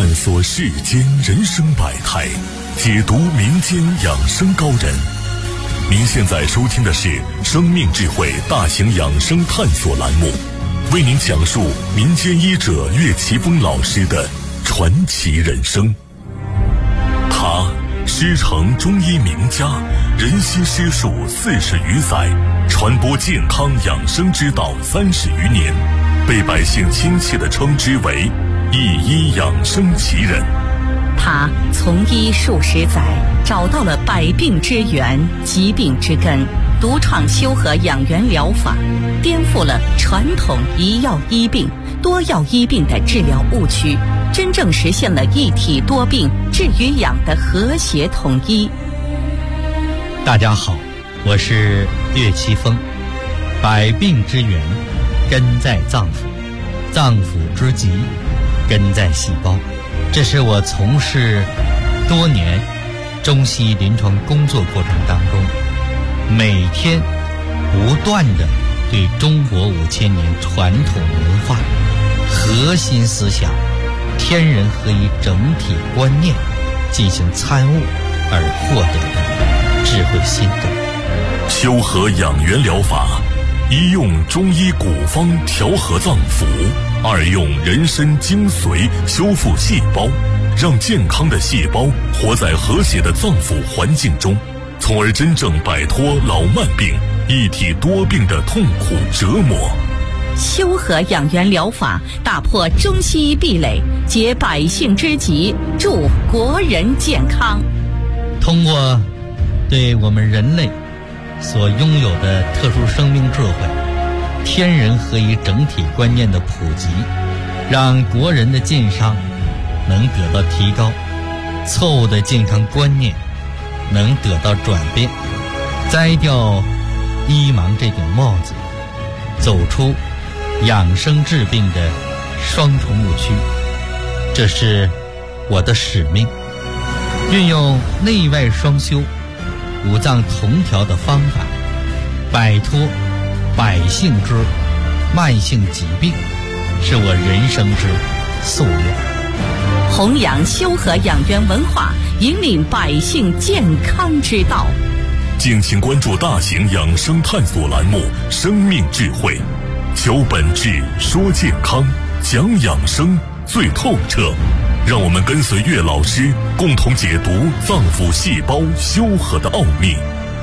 探索世间人生百态，解读民间养生高人。您现在收听的是生命智慧大型养生探索栏目，为您讲述民间医者岳奇峰老师的传奇人生。他师承中医名家，人悉师术40余载，传播健康养生之道30余年，被百姓亲切地称之为一医养生奇人。 他从医数十载，找到了百病之源、疾病之根，独创修和养元疗法，颠覆了传统一药医病、多药医病的治疗误区，真正实现了一体多病、治与养的和谐统一。 大家好，我是岳奇峰。百病之源根在脏腑，脏腑之疾根在细胞。这是我从事多年中西医临床工作过程当中，每天不断地对中国5000年传统文化核心思想天人合一整体观念进行参悟而获得的智慧心得。 修和养元疗法，一用中医古方调和脏腑，二用人参精髓修复细胞，让健康的细胞活在和谐的脏腑环境中，从而真正摆脱老慢病、一体多病的痛苦折磨。 修和养元疗法打破中西医壁垒，解百姓之急，助国人健康。 通过对我们人类所拥有的特殊生命智慧、天人合一整体观念的普及，让国人的健康能得到提高，错误的健康观念能得到转变，摘掉医盲这顶帽子，走出养生治病的双重误区。这是我的使命，运用内外双修、五脏同调的方法，摆脱百姓之慢性疾病，是我人生之夙愿。 弘扬修和养元文化，引领百姓健康之道。 敬请关注大型养生探索栏目《生命智慧》，求本质，说健康，讲养生最透彻。让我们跟随岳老师，共同解读脏腑细胞修和的奥秘。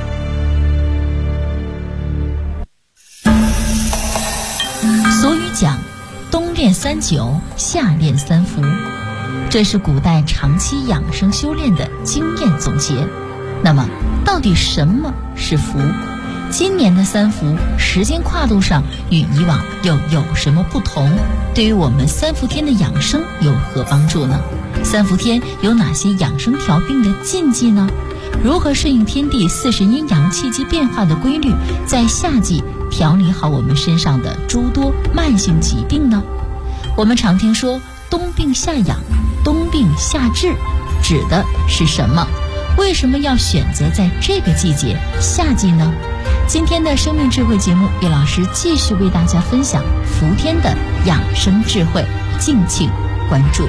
俗语讲，冬练3灸，夏练3伏，这是古代长期养生修炼的经验总结。那么，到底什么是伏？今年的3伏时间跨度上与以往又有什么不同？对于我们3伏天的养生有何帮助呢？3伏天有哪些养生调病的禁忌呢？如何顺应天地40阴阳气机变化的规律，在夏季调理好我们身上的诸多慢性疾病呢？我们常听说冬病夏养、冬病夏治，指的是什么？为什么要选择在这个季节夏季呢？今天的生命智慧节目，岳老师继续为大家分享伏天的养生智慧，敬请关注。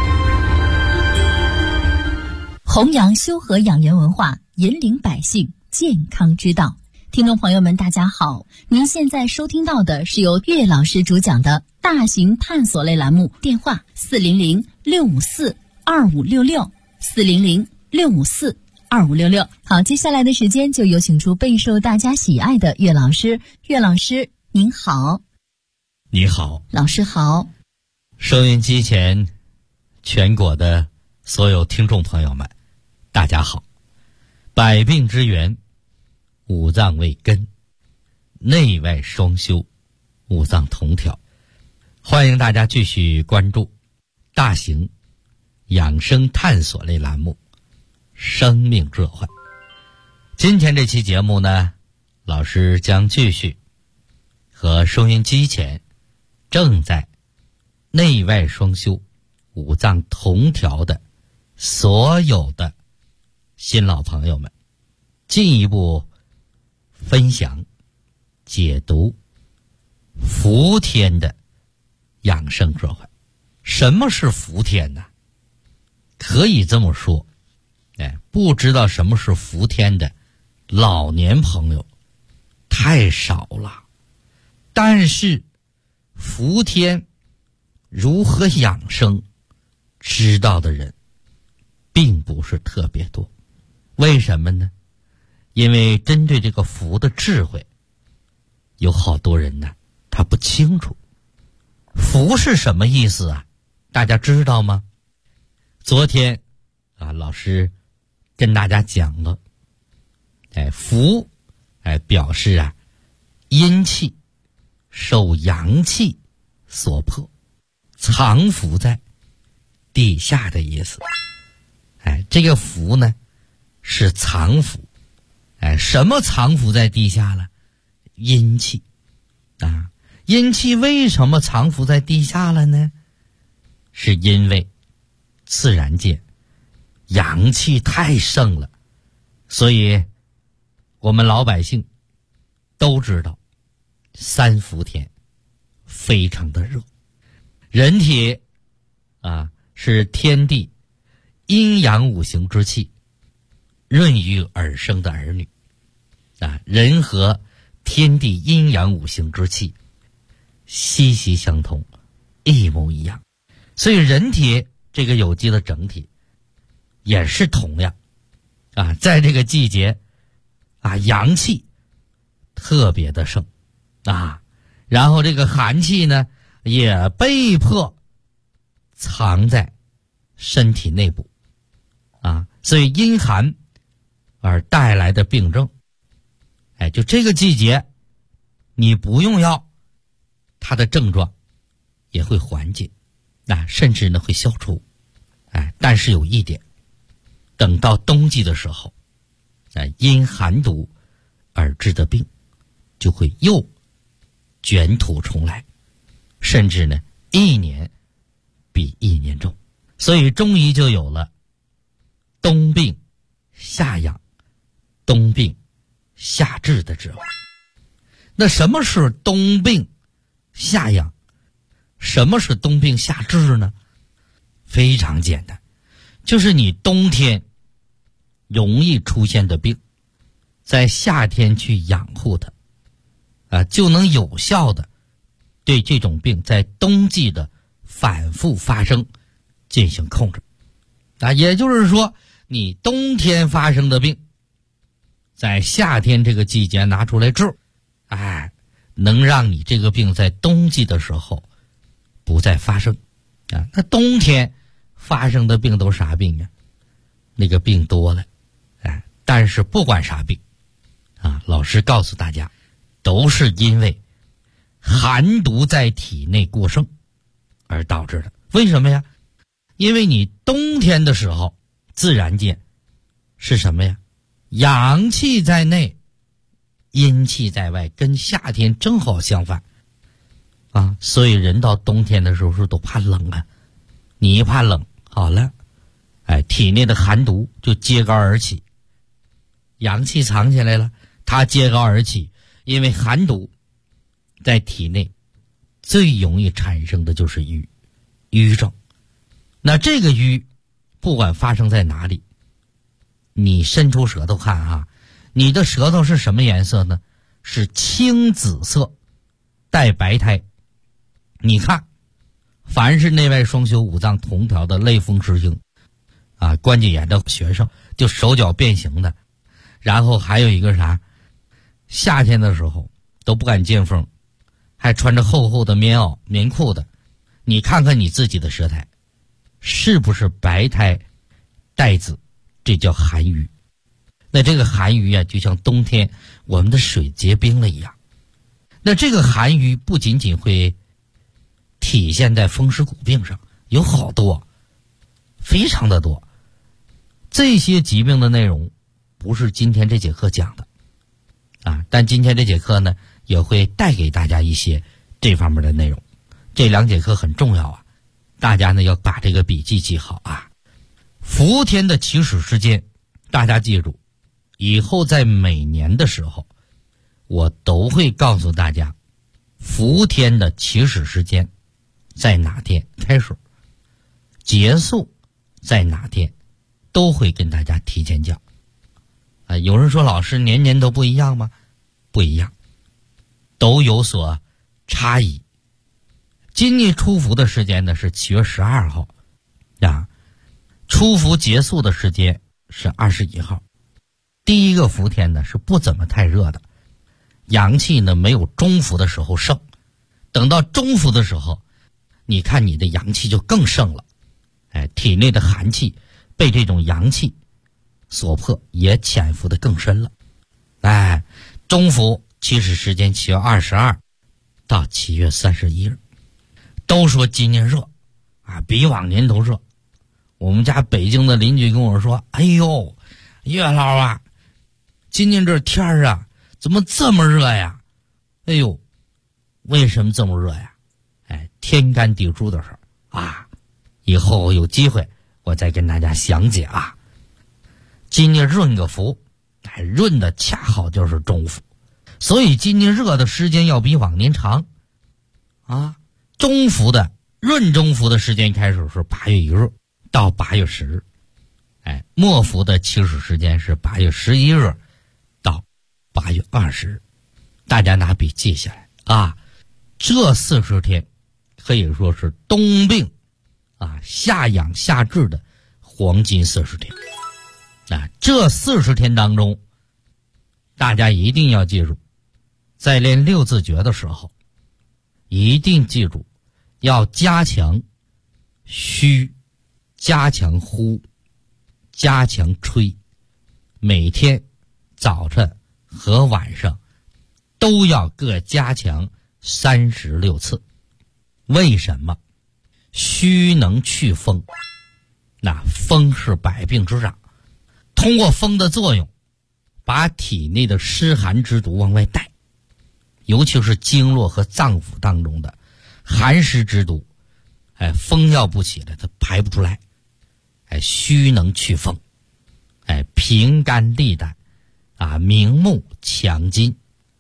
弘扬修和养元文化，引领百姓健康之道。听众朋友们大家好，您现在收听到的是由岳老师主讲的大型探索类栏目，电话400-654-2566 400-654-2566。好，接下来的时间就有请出备受大家喜爱的岳老师。岳老师您好。 你好。 老师好。 收音机前全国的所有听众朋友们大家好。百病之源，五脏为根，内外双修，五脏同调。欢迎大家继续关注大型养生探索类栏目生命智慧。今天这期节目呢，老师将继续和收音机前正在内外双修、五脏同调的所有的新老朋友们进一步分享解读伏天的养生智慧。什么是伏天呢？ 可以这么说，不知道什么是伏天的老年朋友太少了，但是伏天如何养生知道的人并不是特别多。为什么呢？因为针对这个伏的智慧，有好多人呢他不清楚。伏是什么意思啊？大家知道吗？昨天老师跟大家讲了，伏表示阴气受阳气所迫，藏伏在地下的意思。这个伏呢是藏伏。什么藏伏在地下了？阴气阴气为什么藏伏在地下了呢？是因为自然界阳气太盛了，所以我们老百姓都知道三伏天非常的热。人体是天地阴阳五行之气润育而生的儿女人和天地阴阳五行之气息息相通，一模一样。所以人体这个有机的整体也是同样在这个季节阳气特别的盛然后这个寒气呢也被迫藏在身体内部所以因寒而带来的病症就这个季节你不用药，它的症状也会缓解甚至呢会消除但是有一点，等到冬季的时候因寒毒而致的病就会又卷土重来，甚至呢一年比一年重。所以中医就有了冬病夏养，冬病夏治的智慧。那什么是冬病夏养，什么是冬病夏治呢？非常简单，就是你冬天容易出现的病，在夏天去养护它就能有效的对这种病在冬季的反复发生进行控制也就是说，你冬天发生的病在夏天这个季节拿出来治能让你这个病在冬季的时候不再发生那冬天发生的病都啥病那个病多了但是不管啥病老师告诉大家，都是因为寒毒在体内过剩而导致的。为什么呀？因为你冬天的时候自然界是什么呀？阳气在内，阴气在外，跟夏天正好相反所以人到冬天的时候都怕冷你一怕冷，好了体内的寒毒就揭竿而起，阳气藏起来了，它揭竿而起。因为寒毒在体内最容易产生的就是瘀症。那这个瘀不管发生在哪里，你伸出舌头看你的舌头是什么颜色呢？是青紫色带白苔。你看凡是内外双修五脏同调的类风湿性关节炎的学生，就手脚变形的，然后还有一个啥，夏天的时候都不敢见风，还穿着厚厚的棉袄棉裤的，你看看你自己的舌苔是不是白苔带紫，这叫寒瘀。那这个寒瘀就像冬天我们的水结冰了一样。那这个寒瘀不仅仅会体现在风湿骨病上，有好多，非常的多。这些疾病的内容不是今天这节课讲的但今天这节课呢也会带给大家一些这方面的内容。这2节课很重要大家呢要把这个笔记记好伏天的起始时间，大家记住，以后在每年的时候我都会告诉大家伏天的起始时间在哪天开始，结束在哪天都会跟大家提前讲。有人说老师年年都不一样吗？不一样，都有所差异。今年出伏的时间呢是7月12号啊，出伏结束的时间是21号。第一个伏天呢是不怎么太热的，阳气呢没有中伏的时候盛，等到中伏的时候，你看你的阳气就更盛了，体内的寒气被这种阳气所迫，也潜伏的更深了。中伏起始时间7月22到7月31日。都说今年热比往年都热。我们家北京的邻居跟我说，哎呦，岳老啊，今年这天儿怎么这么热呀？哎呦，为什么这么热呀？天干地支的事儿以后有机会我再跟大家详解啊。今年闰个伏，闰的恰好就是中伏，所以今年热的时间要比往年长中伏的闰中伏的时间开始是8月1日到8月10日，末伏的起始时间是8月11日到8月20日。大家拿笔记下来这40天可以说是冬病夏养夏治的黄金40天。这40天当中，大家一定要记住，在练六字诀的时候一定记住要加强虚，加强呼，加强吹，每天早晨和晚上都要各加强36次。为什么？虚能去风，风是百病之长，通过风的作用把体内的湿寒之毒往外带，尤其是经络和脏腑当中的寒湿之毒，风要不起来它排不出来。虚能去风，平肝利胆明目强筋，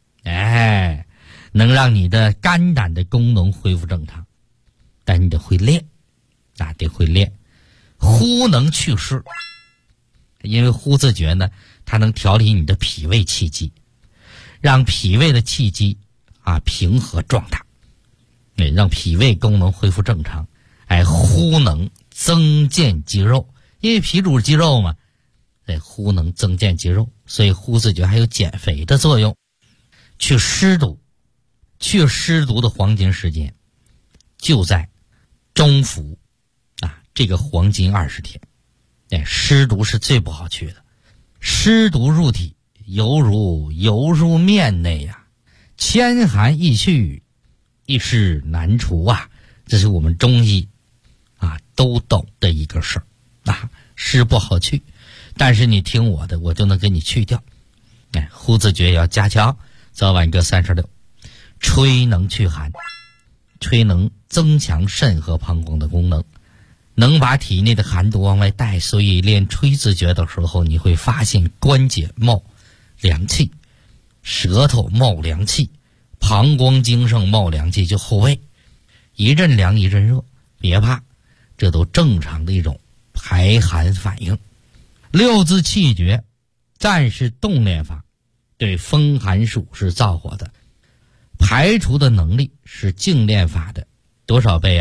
能让你的肝胆的功能恢复正常。但你得会练得会练。呼能祛湿，因为呼字诀呢，它能调理你的脾胃气机，让脾胃的气机平和壮大，让脾胃功能恢复正常。呼能增健肌肉，因为脾主肌肉嘛，呼能增健肌肉，所以呼字诀还有减肥的作用。去湿毒的黄金时间就在中伏这个黄金20天。湿毒是最不好去的，湿毒入体犹如油入面内千寒易去，一湿难除这是我们中医都懂的一个事儿湿不好去，但是你听我的，我就能给你去掉。呼字诀要加强，早晚各36。吹能去寒，吹能增强肾和膀胱的功能，能把体内的寒毒往外带。所以练吹字诀的时候，你会发现关节冒凉气，舌头冒凉气，膀胱经上冒凉气，就后背一阵凉一阵热。别怕，这都正常的一种排寒反应。六字气诀战士动练法对风寒暑是燥火的，排除的能力是静练法的多少倍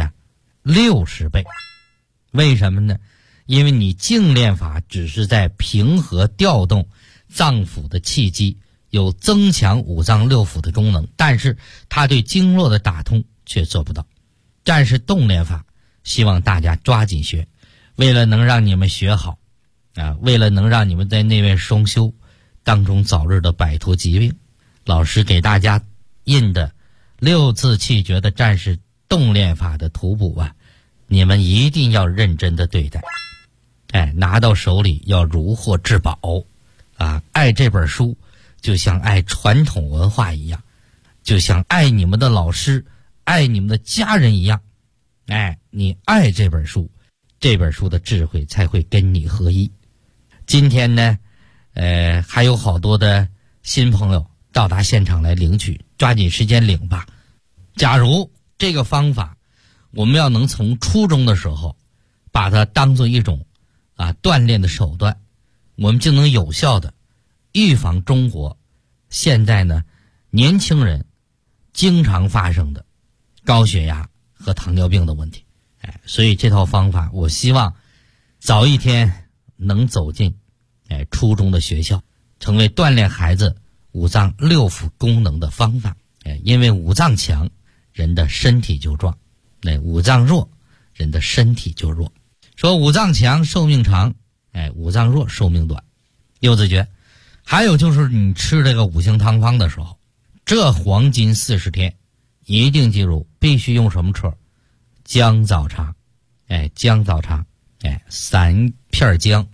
？60倍。为什么呢？因为你静练法只是在平和调动脏腑的气机，有增强五脏六腑的功能，但是它对经络的打通却做不到。战士动练法希望大家抓紧学，为了能让你们学好为了能让你们在内外双修当中早日的摆脱疾病，老师给大家印的六字气诀的战士动练法的图谱你们一定要认真的对待，拿到手里要如获至宝爱这本书就像爱传统文化一样，就像爱你们的老师爱你们的家人一样。你爱这本书，这本书的智慧才会跟你合一。今天呢还有好多的新朋友到达现场来领取，抓紧时间领吧。假如这个方法我们要能从初中的时候把它当做一种锻炼的手段，我们就能有效的预防中国现在呢年轻人经常发生的高血压和糖尿病的问题。所以这套方法我希望早一天能走进初中的学校，成为锻炼孩子五脏六腑功能的方法。因为五脏强，人的身体就壮；五脏弱，人的身体就弱。说五脏强寿命长，五脏弱寿命短。六字诀，还有就是你吃这个五行汤方的时候，这黄金40天，一定记住必须用什么吃？姜枣茶。姜枣茶，3片姜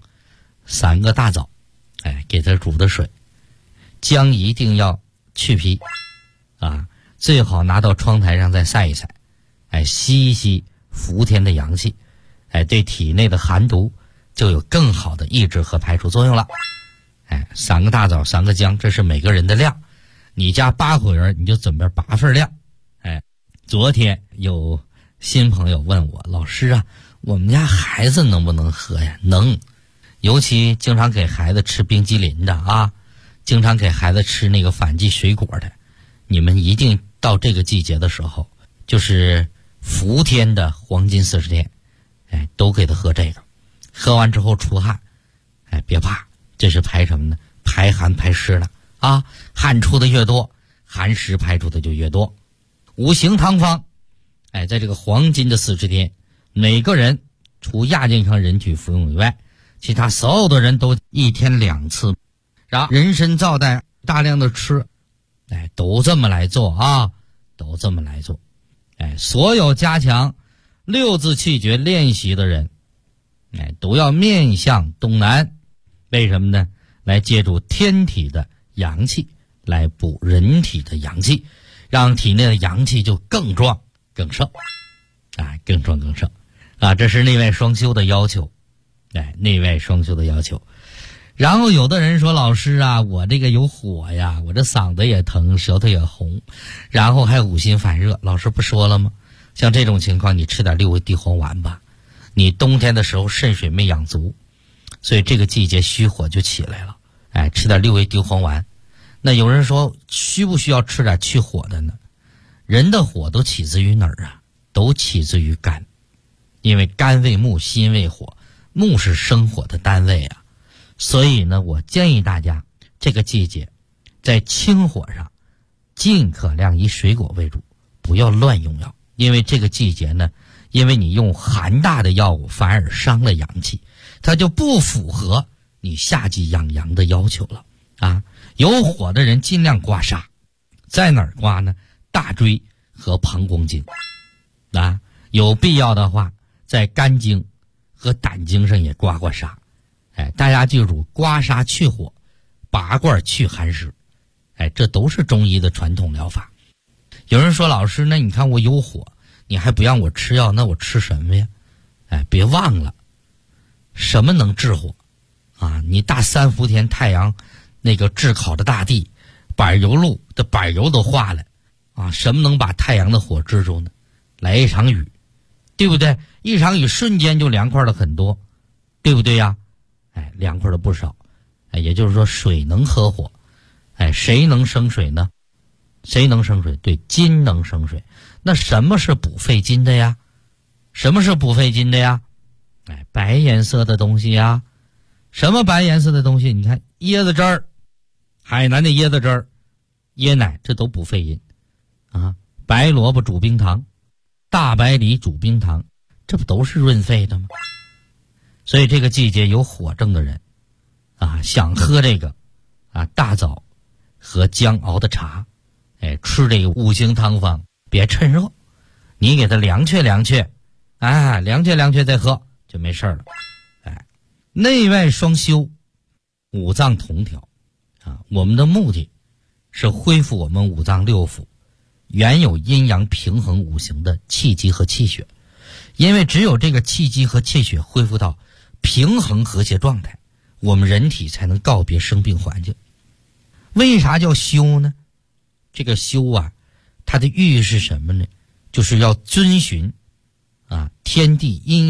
，3个大枣，给它煮的水。姜一定要去皮最好拿到窗台上再晒一晒，吸一吸伏天的阳气，对体内的寒毒就有更好的抑制和排除作用了。3个大枣，3个姜，这是每个人的量。你家8口人，你就准备8份量。昨天有新朋友问我，老师啊，我们家孩子能不能喝呀？能，尤其经常给孩子吃冰激凌的经常给孩子吃那个反季水果的，你们一定到这个季节的时候，就是伏天的黄金40天，都给他喝这个。喝完之后出汗，别怕，这是排什么呢？排寒排湿的汗出的越多，寒湿排出的就越多。五行汤方，在这个黄金的40天，每个人除亚健康人群服用以外，其他所有的人都1天2次，然后人参皂苷大量的吃，都这么来做都这么来做。所有加强6字气诀练习的人，都要面向东南。为什么呢？来借助天体的阳气，来补人体的阳气，让体内的阳气就更壮更盛更壮更盛这是内外双修的要求。内外双修的要求。然后有的人说，老师啊，我这个有火呀，我这嗓子也疼，舌头也红，然后还有五心烦热。老师不说了吗？像这种情况，你吃点6味地黄丸吧。你冬天的时候肾水没养足，所以这个季节虚火就起来了。吃点6味地黄丸。那有人说，需不需要吃点去火的呢？人的火都起自于哪儿啊？都起自于肝，因为肝为木，心为火，木是生火的单位所以呢，我建议大家这个季节在清火上尽可量以水果为主，不要乱用药。因为这个季节呢，因为你用寒大的药物反而伤了阳气，它就不符合你夏季养阳的要求了有火的人尽量刮痧，在哪儿刮呢？大椎和膀胱经有必要的话在肝经和胆经上也刮刮痧。大家记住，刮痧去火，拔罐去寒湿，这都是中医的传统疗法。有人说，老师，那你看我有火，你还不让我吃药，那我吃什么呀？别忘了，什么能治火你大3伏天太阳那个炙烤的大地，柏油路的柏油都化了什么能把太阳的火治住呢？来一场雨，对不对？一场雨瞬间就凉快了很多，对不对呀？凉快了不少。也就是说，水能合火。谁能生水呢？谁能生水？对，金能生水。那什么是补肺金的呀？什么是补肺金的呀？白颜色的东西呀。什么白颜色的东西？你看椰子汁儿，海南的椰子汁儿，椰奶，这都补肺阴白萝卜煮冰糖，大白梨煮冰糖，这不都是润肺的吗？所以这个季节有火症的人想喝这个大枣和姜熬的茶，吃这个五行汤方，别趁热，你给它凉却凉却凉却凉却再喝就没事了。内外双修，五脏同调我们的目的是恢复我们五脏六腑原有阴阳平衡五行的气机和气血。因为只有这个气机和气血恢复到平衡和谐状态，我们人体才能告别生病环境。为啥叫修呢？这个修它的寓意是什么呢？就是要遵循天地阴阳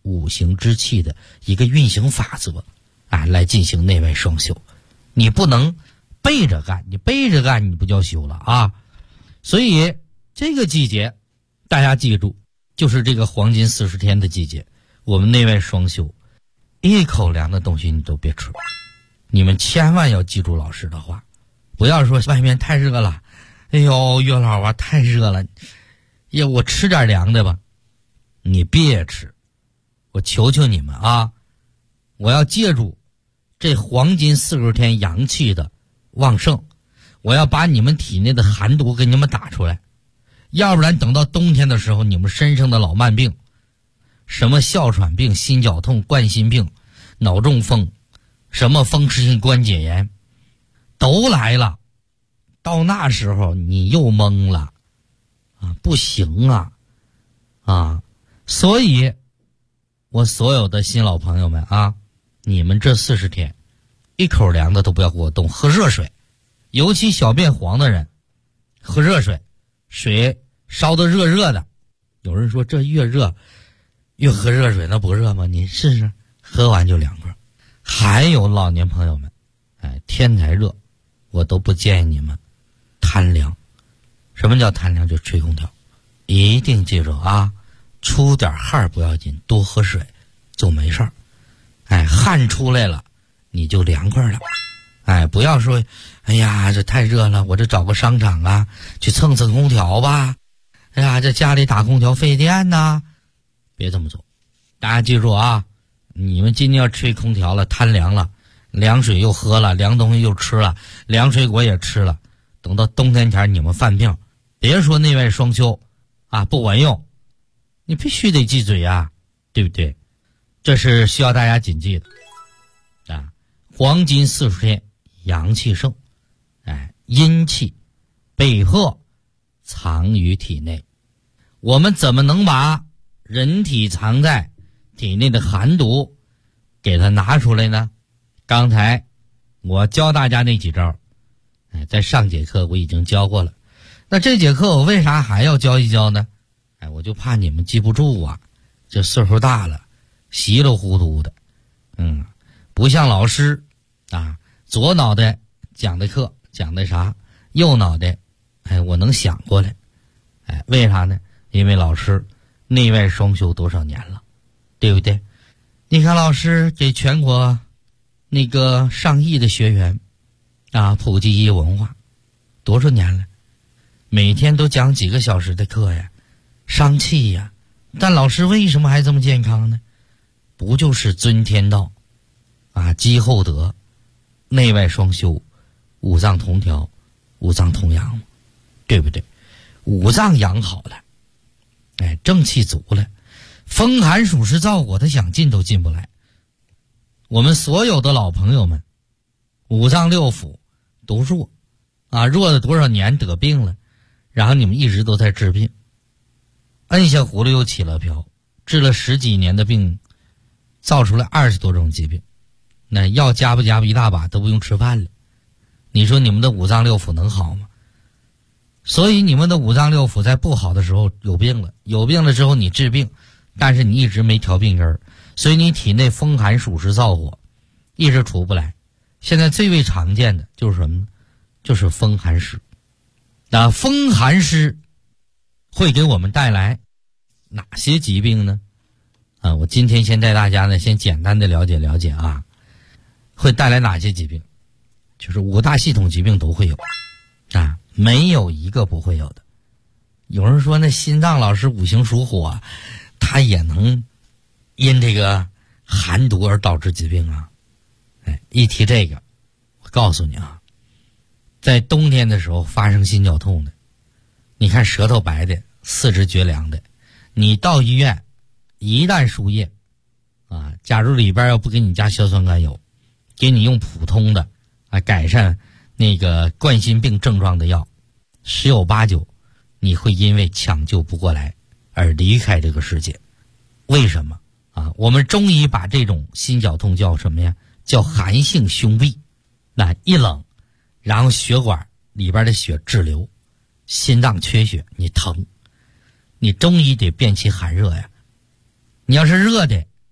五行之气的一个运行法则啊，来进行内外双修。你不能背着干，你背着干你不叫修了啊。所以这个季节大家记住，就是这个黄金40天的季节，我们内外双修，一口凉的东西你都别吃。你们千万要记住老师的话，不要说外面太热了，哎呦岳老啊太热了，呀我吃点凉的吧。你别吃，我求求你们啊，我要借助这黄金40天阳气的旺盛，我要把你们体内的寒毒给你们打出来，要不然等到冬天的时候，你们身上的老慢病，什么哮喘病、心绞痛、冠心病、脑中风，什么风湿性关节炎都来了，到那时候你又懵了啊，不行啊。所以我所有的新老朋友们啊，你们这40天一口凉的都不要给我动，喝热水，尤其小便黄的人喝热水，水烧得热热的。有人说这越热越喝热水，那不热吗？你试试，喝完就凉快。还有老年朋友们，天才热，我都不建议你们贪凉。什么叫贪凉？就吹空调。一定记住啊，出点汗不要紧，多喝水就没事儿。汗出来了你就凉快了。不要说哎呀这太热了，我这找个商场啊去蹭蹭空调吧，哎呀这家里打空调费电呐，别这么做。大家记住啊，你们今天要吹空调了，贪凉了，凉水又喝了，凉东西又吃了，凉水果也吃了，等到冬天前你们犯病，别说内外双修啊不管用，你必须得忌嘴啊，对不对？这是需要大家谨记的啊。黄金40天阳气盛，阴气被迫藏于体内，我们怎么能把人体藏在体内的寒毒给它拿出来呢？刚才我教大家那几招，在上节课我已经教过了。那这节课我为啥还要教一教呢？我就怕你们记不住啊，这岁数大了，稀里糊涂的，不像老师啊，左脑袋讲的课讲的啥，右脑袋我能想过来。为啥呢？因为老师内外双修多少年了，对不对？你看老师给全国那个上亿的学员啊普及医文化多少年了，每天都讲几个小时的课呀，伤气呀，但老师为什么还这么健康呢？不就是尊天道啊，积厚德，内外双修，五脏同调，五脏同阳，对不对？五脏养好了，正气足了，风寒暑湿燥火他想进都进不来。我们所有的老朋友们，五脏六腑都弱啊，弱了多少年得病了，然后你们一直都在治病，摁下葫芦又起了瓢，治了10几年的病，造出来20多种疾病，那药加不加一大把都不用吃饭了。你说你们的五脏六腑能好吗？所以你们的五脏六腑在不好的时候有病了，有病了之后你治病，但是你一直没调病根儿，所以你体内风寒暑湿燥火一直出不来。现在最为常见的就是什么呢？就是风寒湿。那风寒湿会给我们带来哪些疾病呢？我今天先带大家呢先简单的了解了解啊，会带来哪些疾病？就是5大系统疾病都会有啊，没有一个不会有的。有人说那心脏老师五行属火，它也能因这个寒毒而导致疾病啊。一提这个，我告诉你啊，在冬天的时候发生心绞痛的，你看舌头白的，四肢绝凉的，你到医院一旦输液啊，假如里边要不给你加硝酸甘油，给你用普通的改善那个冠心病症状的药，10有8九你会因为抢救不过来而离开这个世界。为什么啊？我们中医把这种心绞痛叫什么呀？叫寒性胸痹。那一冷，然后血管里边的血滞留，心脏缺血，你疼，你中医得辨其寒热呀。你要是热的，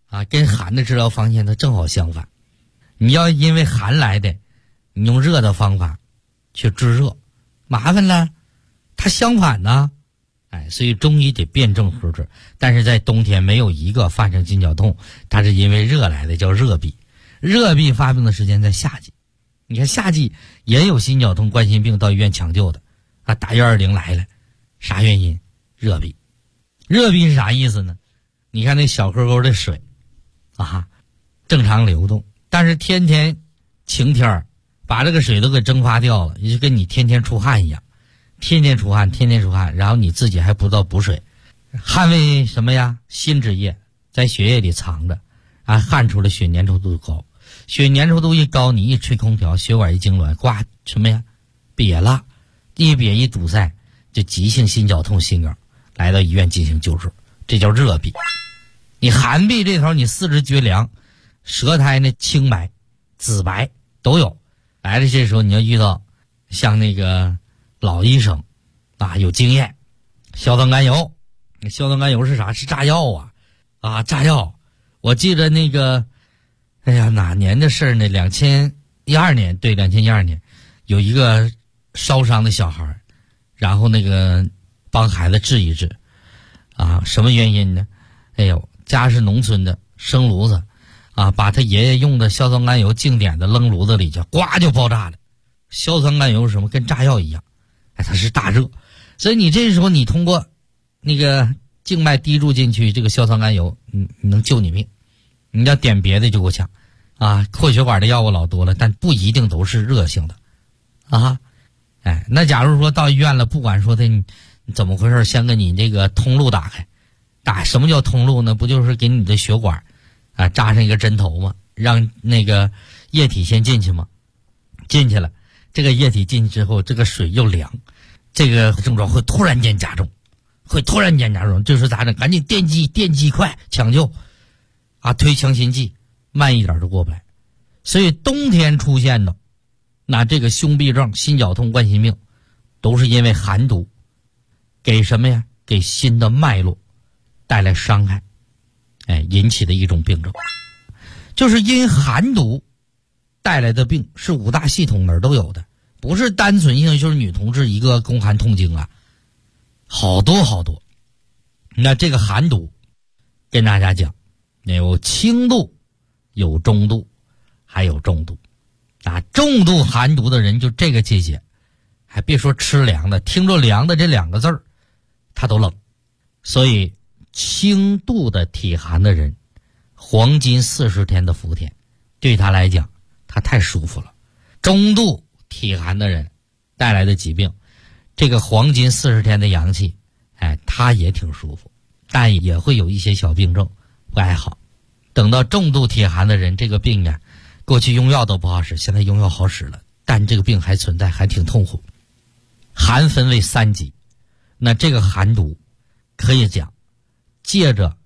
啊，跟寒的治疗方向它正好相反。你要因为寒来的，你用热的方法去治热，麻烦了，它相反呢。所以中医得辩证施治。但是在冬天没有一个发生心绞痛，它是因为热来的，叫热痹。热痹发病的时间在夏季，你看夏季也有心绞痛、冠心病到医院抢救的啊，打120来了，啥原因？热痹。热痹是啥意思呢？你看那小沟沟的水啊，正常流动，但是天天晴天把这个水都给蒸发掉了，也就跟你天天出汗一样，天天出汗，然后你自己还不知道补水。汗为什么呀？心脂液在血液里藏着啊，汗出了血粘稠度高，血粘稠度一高，你一吹空调，血管一痉挛，呱什么呀？瘪了，一瘪一堵塞，就急性心绞痛心梗，来到医院进行救治，这叫热痹。你寒痹这头，你四肢厥凉，舌苔呢青白、紫白都有。来了这时候你要遇到像那个老医生啊，有经验，硝酸甘油。硝酸甘油是啥？是炸药啊，炸药。我记得那个，哎呀，哪年的事呢？2012年，对，2012年，有一个烧伤的小孩，然后那个帮孩子治一治，啊，什么原因呢？哎呦，家是农村的，生炉子，啊，把他爷爷用的硝酸甘油净点的扔炉子里去，呱就爆炸了。硝酸甘油是什么？跟炸药一样，它是大热，所以你这时候你通过那个静脉滴注进去这个硝酸甘油，你能救你命。你要点别的就够呛啊，扩血管的药物老多了，但不一定都是热性的啊。那假如说到医院了，不管说的你怎么回事，先给你这个通路打开，什么叫通路呢？不就是给你的血管啊扎上一个针头吗？让那个液体先进去吗？进去了，这个液体进去之后，这个水又凉，这个症状会突然间加重，这时候咋整？赶紧电击快抢救啊，推强心剂，慢一点都过不来。所以冬天出现的那这个胸痹症、心绞痛、冠心病，都是因为寒毒给什么呀？给心的脉络带来伤害，引起的一种病症。就是因寒毒带来的病是五大系统哪儿都有的，不是单纯性就是女同志一个宫寒痛经啊，好多。那这个寒毒跟大家讲，有轻度，有中度，还有重度啊。重度寒毒的人就这个季节，还别说吃凉的，听着凉的这2个字儿他都冷。所以轻度的体寒的人，黄金40天的伏天对他来讲他太舒服了。中度体寒的人带来的疾病，这个黄金40天的阳气他也挺舒服，但也会有一些小病症不爱好。等到重度体寒的人，这个病呢，过去用药都不好使，现在用药好使了，但这个病还存在，还挺痛苦。寒分为3级，那这个寒毒可以讲借着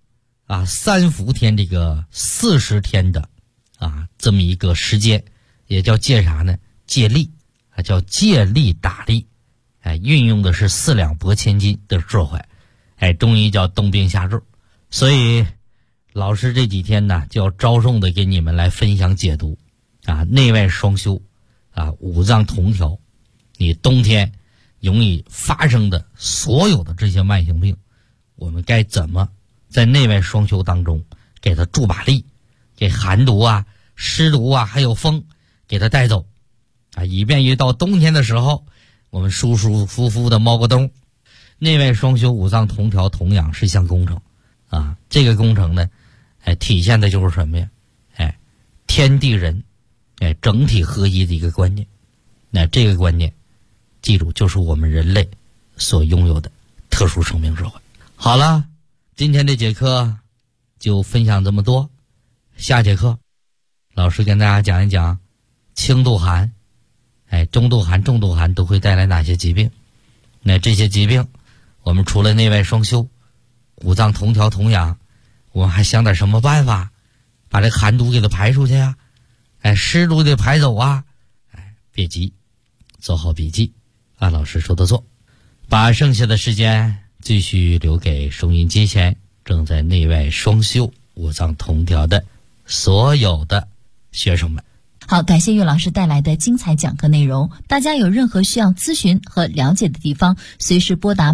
3伏天这个40天的这么一个时间，也叫借啥呢？借力叫借力打力，运用的是4两拨千斤的智慧，中医叫冬病夏治。所以老师这几天呢，就要着重的给你们来分享解读内外双修五脏同调，你冬天容易发生的所有的这些慢性病，我们该怎么在内外双修当中给它助把力，给寒毒湿毒还有风给它带走以便于到冬天的时候我们舒舒服服的猫个冬。内外双修五脏同调同养是项工程这个工程呢体现的就是什么呀？天地人整体合一的一个观念。那这个观念记住，就是我们人类所拥有的特殊生命智慧。好了，今天这节课就分享这么多，下节课老师跟大家讲一讲轻度寒中度寒、重度寒都会带来哪些疾病。那这些疾病我们除了内外双修、五脏同调同养，我们还想点什么办法把这寒毒给它排出去呀？湿毒给排走别急，做好笔记，按老师说的做，把剩下的时间继续留给收音机前正在内外双修五脏同调的所有的学生们。 好，感谢岳老师带来的精彩讲课内容。大家有任何需要咨询和了解的地方，随时拨打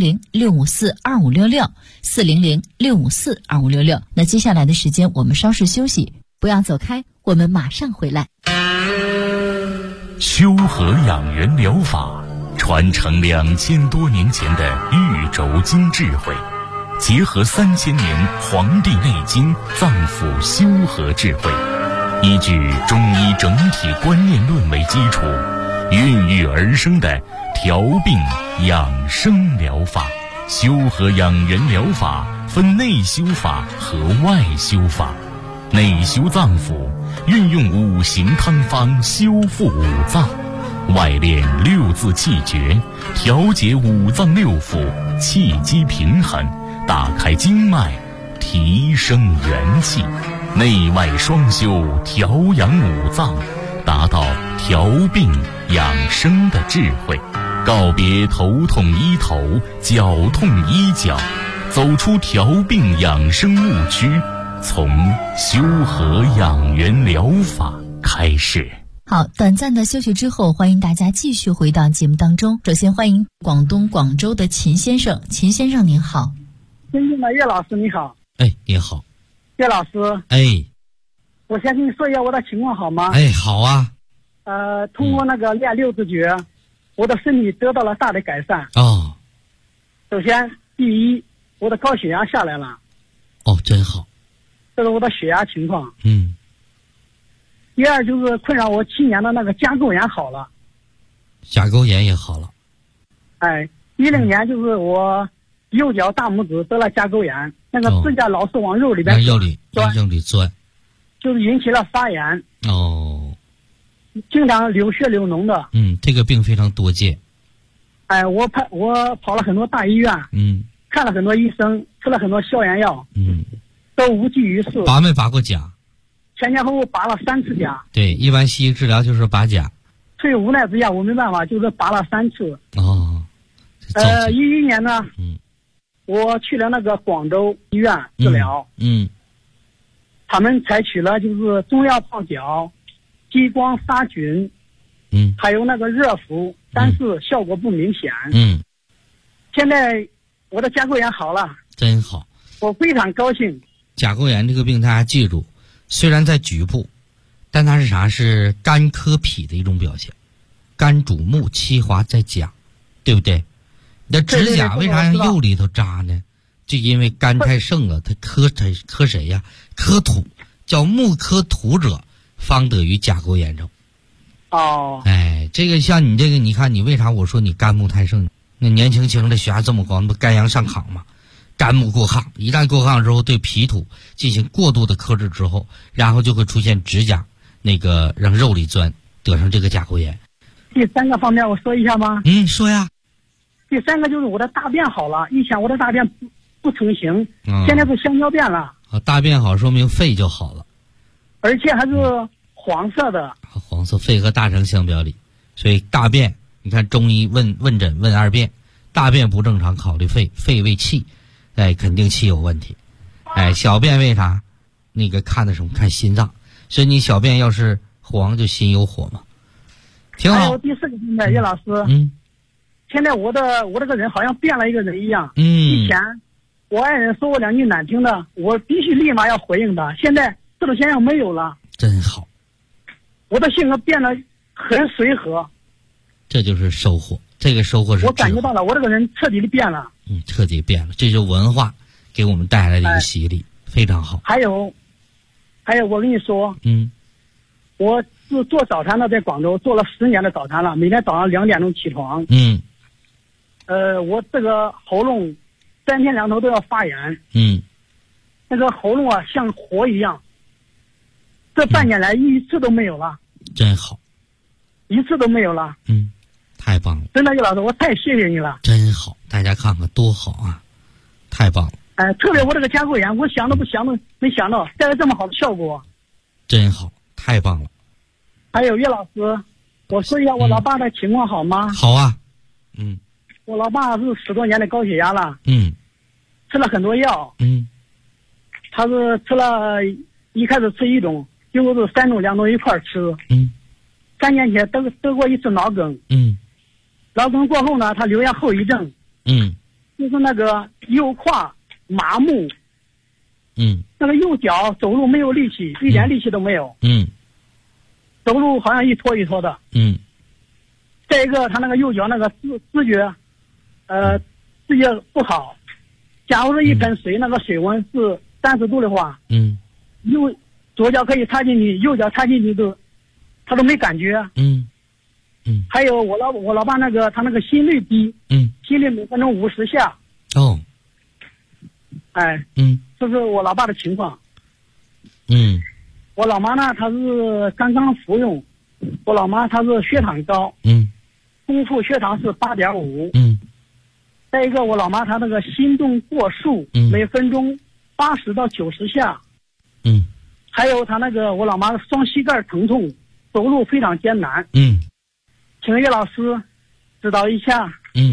400-654-2566，400-654-2566。那接下来的时间我们稍事休息，不要走开，我们马上回来。 修和养元疗法传承2000多年前的玉轴经智慧，结合3000年《黄帝内经》脏腑修和智慧，依据中医整体观念论为基础，孕育而生的调病养生疗法。修和养元疗法分内修法和外修法。内修脏腑，运用5行汤方修复五脏；外练6字气诀，调节五脏六腑，气机平衡，打开经脉，提升元气。内外双修，调养五脏，达到调病养生的智慧。告别头痛医头，脚痛医脚，走出调病养生误区，从修和养元疗法开始。 好，短暂的休息之后，欢迎大家继续回到节目当中。首先欢迎广东广州的秦先生，秦先生您好。 尊敬的岳老师你好。 你好。 岳老师。我先跟你说一下我的情况好吗？ 好啊。 通过那个练6字诀，我的身体得到了大的改善。首先，第一，我的高血压下来了。 真好。 这是我的血压情况。第二就是困扰我7年的那个甲沟炎好了。 甲沟炎也好了。 10年就是我右脚大拇指得了甲沟炎，那个指甲老是往肉里边钻， 就是引起了发炎。经常流血流脓的。 这个病非常多见。 我跑了很多大医院。看了很多医生，吃了很多消炎药。都无济于事。 拔没拔过甲？ 前后后拔了3次甲。 对，一般西医治疗就是拔甲。 所以无奈之下，我没办法，就是拔了3次。11年呢，我去了那个广州医院治疗。他们采取了就是中药泡脚、激光杀菌，还有那个热敷，但是效果不明显。现在我的甲沟炎好了。 真好。 我非常高兴。 甲沟炎这个病大家记住，虽然在局部，但它是啥？是肝科脾的一种表现。肝主木，气化在甲，对不对？你的指甲为啥让右里头扎呢？就因为肝太盛了，它克谁呀？克土，叫木克土者，方得于甲沟炎症。这个像你这个，你看你为啥我说你肝木太盛？那年轻轻的血压这么高，那不肝阳上亢吗？肝木过亢，一旦过亢之后，对脾土进行过度的克制之后，然后就会出现指甲那个让肉里钻，得上这个甲沟炎。 第3个方面我说一下吗？ 说呀。 第3个就是我的大便好了，以前我的大便不成形，现在是香蕉便了。 大便好说明肺就好了， 而且还是黄色的。 黄色，肺和大肠相表里，所以大便，你看中医问诊问2遍，大便不正常考虑肺，肺为气，肯定气有问题。小便为啥？那个看的什么？看心脏，所以你小便要是黄就心有火嘛。挺好。 还有第4个方面，岳老师。现在我这个人好像变了一个人一样。以前我爱人说我2句难听的，我必须立马要回应的。现在这种现象没有了。 真好。 我的性格变得很随和。 这就是收获，这个收获是我感觉到了，我这个人彻底的变了。 彻底变了，这就是文化给我们带来的一个洗礼，非常好。 还有，我跟你说，我是做早餐的，在广州做了10年的早餐了，每天早上2点钟起床。我这个喉咙3天2头都要发炎。那个喉咙啊像火一样。这半年来一次都没有了。 真好。 一次都没有了。 太棒了。 真的，岳老师，我太谢谢你了。 真好，大家看看多好啊，太棒了。 特别我这个甲沟炎，我想都没想到带来这么好的效果。 真好，太棒了。 还有岳老师，我说一下我老爸的情况好吗？ 好啊。 我老爸是10多年的高血压了。 吃了很多药。 他是吃了，一开始吃1种，结果是3种2种一块吃。3年前得过一次脑梗。脑梗过后呢，他留下后遗症。就是那个右胯麻木。那个右脚走路没有力气，一点力气都没有。走路好像一拖一拖的。再一个，他那个右脚那个知觉不好。假如说一盆水，那个水温是30度的话，左脚可以插进去，右脚插进去他都没感觉。还有我老爸那个他那个心率低，心率每分钟50下。这是我老爸的情况。我老妈呢，她是刚刚服用。我老妈她是血糖高。空腹血糖是8.5。再一个，我老妈她那个心动过速，每分钟80到90下。还有她那个我老妈的双膝盖疼痛，走路非常艰难。请岳老师指导一下。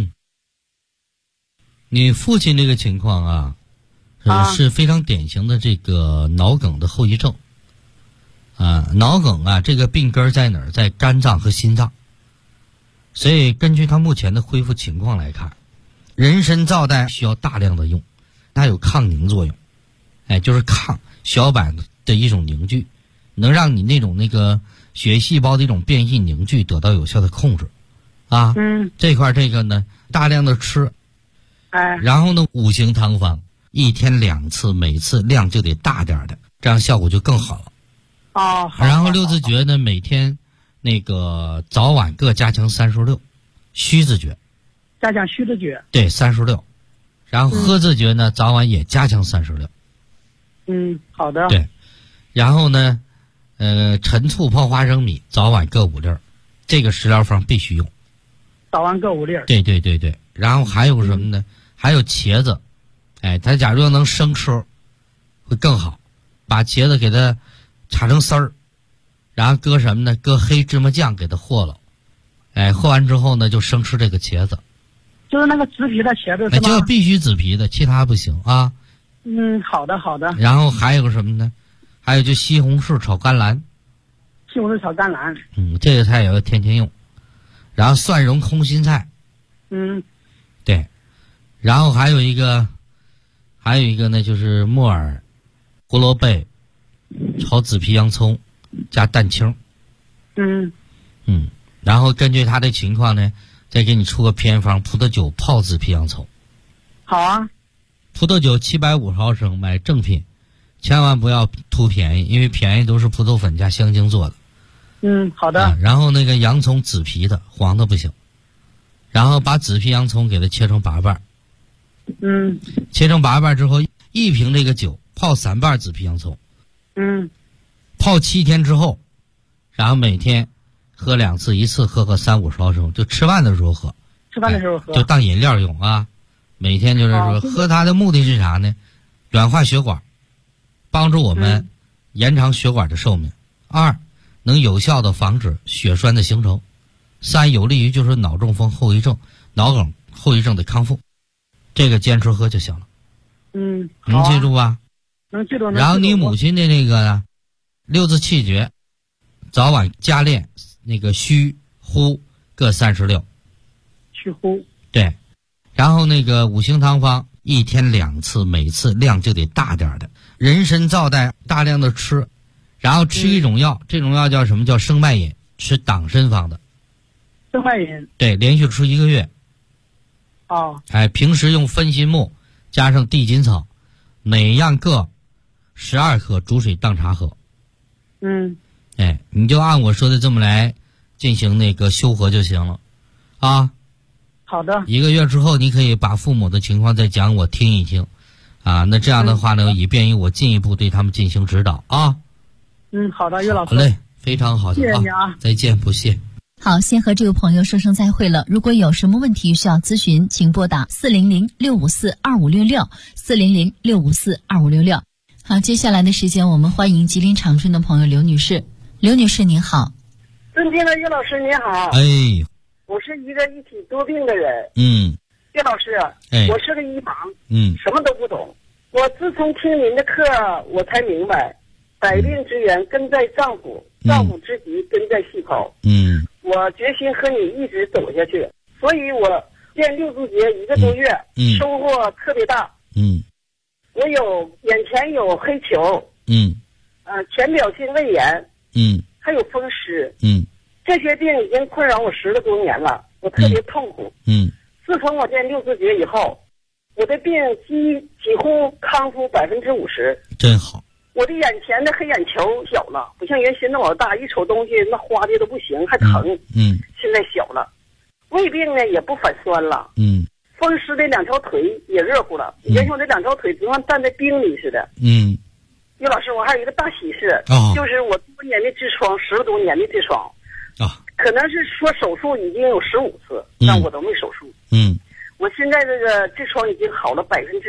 你父亲这个情况啊，是非常典型的这个脑梗的后遗症。脑梗啊，这个病根在哪儿？在肝脏和心脏。所以根据他目前的恢复情况来看，人参皂苷需要大量的用，它有抗凝作用。就是抗血小板的一种凝聚，能让你那个血细胞的一种变异凝聚得到有效的控制。这块这个呢，大量的吃。然后呢，5行汤方1天2次，每次量就得大点的，这样效果就更好了。然后六字诀呢，每天那个早晚各加强36，虚字诀加强虚字诀， 对36，然后喝字诀呢，早晚也加强36。 好的。 对，然后呢，陈醋泡花生米，早晚各5粒，这个食疗方必须用。 早晚各5粒。 对。然后还有什么呢？还有茄子，他假如要能生吃，会更好。把茄子给它炒成丝儿，然后搁什么呢？搁黑芝麻酱给它和了。和完之后呢，就生吃这个茄子。 就是那个紫皮的茄子是吧？ 就必须紫皮的，其他不行啊。 好的。 然后还有个什么呢？还有就西红柿炒甘蓝。 西红柿炒甘蓝。 这个菜也要天天用。然后蒜蓉空心菜。对。然后还有一个呢，就是木耳、胡萝卜炒紫皮洋葱加蛋清。然后根据他的情况呢，再给你出个偏方，葡萄酒泡紫皮洋葱。 好啊。 葡萄酒750毫升，买正品，千万不要图便宜，因为便宜都是葡萄粉加香精做的。 好的。 然后那个洋葱紫皮的，黄的不行。然后把紫皮洋葱给它切成8瓣。切成8瓣之后，1瓶这个酒泡3瓣紫皮洋葱。泡7天之后，然后每天喝2次，一次喝个30-50毫升，就吃饭的时候喝。就当饮料用啊。每天就是说喝它的目的是啥呢？软化血管，帮助我们延长血管的寿命。2，能有效的防止血栓的形成。3，有利于就是脑中风后遗症、脑梗后遗症的康复。这个坚持喝就行了。能记住吧？ 能记住。 然后你母亲的那个6字气诀，早晚加练那个虚呼各36。 虚呼。 对。然后那个5行汤方1天2次，每次量就得大点的。人参皂苷大量的吃，然后吃一种药，这种药叫什么？叫生脉饮，吃党参方的。 生脉饮。 对，连续吃1个月。平时用分心木加上地锦草，每样各12克，煮水当茶喝。你就按我说的这么来进行那个修和就行了啊。 好的。 1个月之后，你可以把父母的情况再讲我听一听那这样的话呢，以便于我进一步对他们进行指导啊。 好的，岳老师。 好嘞，非常好的。 谢谢你啊。 再见，不谢。 好，先和这位朋友说声再会了。如果有什么问题需要咨询，请拨打400-654-2566 400-654-2566。好，接下来的时间我们欢迎吉林长春的朋友刘女士。刘女士您好。 尊敬的岳老师您好。我是一个一体多病的人。岳老师，我是个医盲，什么都不懂。 我自从听您的课，我才明白，百病之源根在脏腑，脏腑之疾根在细胞。我决心和你一直走下去，所以我练六字诀1个多月，收获特别大。我眼前有黑球，浅表性胃炎，还有风湿，这些病已经困扰我10多年了，我特别痛苦。自从我练六字诀以后，我的病几乎康复50%， 真好。 我的眼前的黑眼球小了，不像原先那么大，一瞅东西那花的都不行，还疼。现在小了。胃病呢也不反酸了。风湿的2条腿也热乎了。原先我这2条腿就像站在冰里似的。于老师，我还有一个大喜事，就是我多年的痔疮，10多年的痔疮。可能是说手术已经有15次，但我都没手术。我现在这个痔疮已经好了